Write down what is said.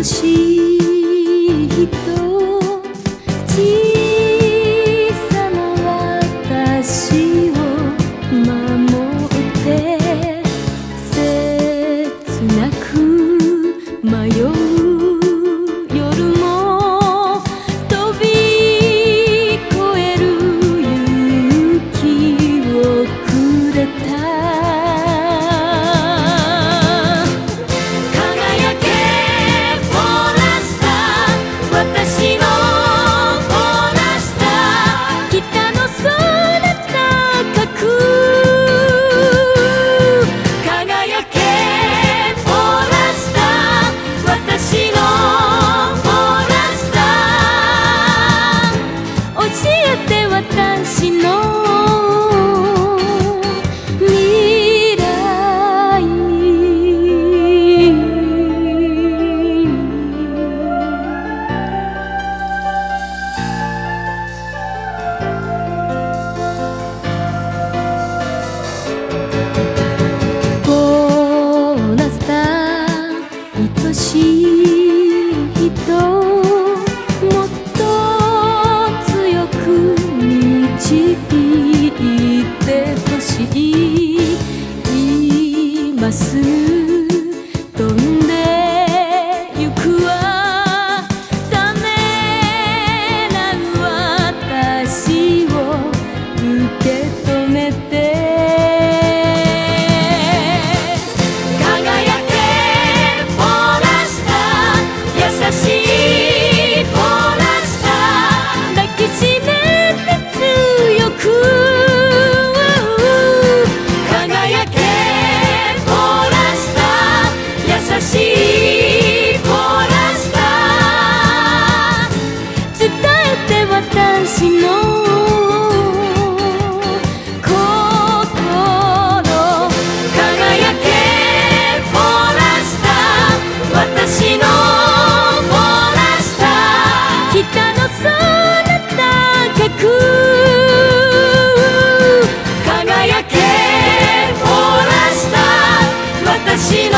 しい人、小さな私を守って切なく迷う夜も飛び越える勇気をくれた。私の未来ボーナスだ愛しい人、もっと強く導いてほしい。今すぐ飛んでゆくわ、ためらう私を受け止めて。輝けポーラスター、優しいポーラスター、抱きしめ輝けポーラスター、優しいポーラスター、伝えて私の心。輝けポーラスター、私のポーラスター、北の空高く輝けポーラスター、私の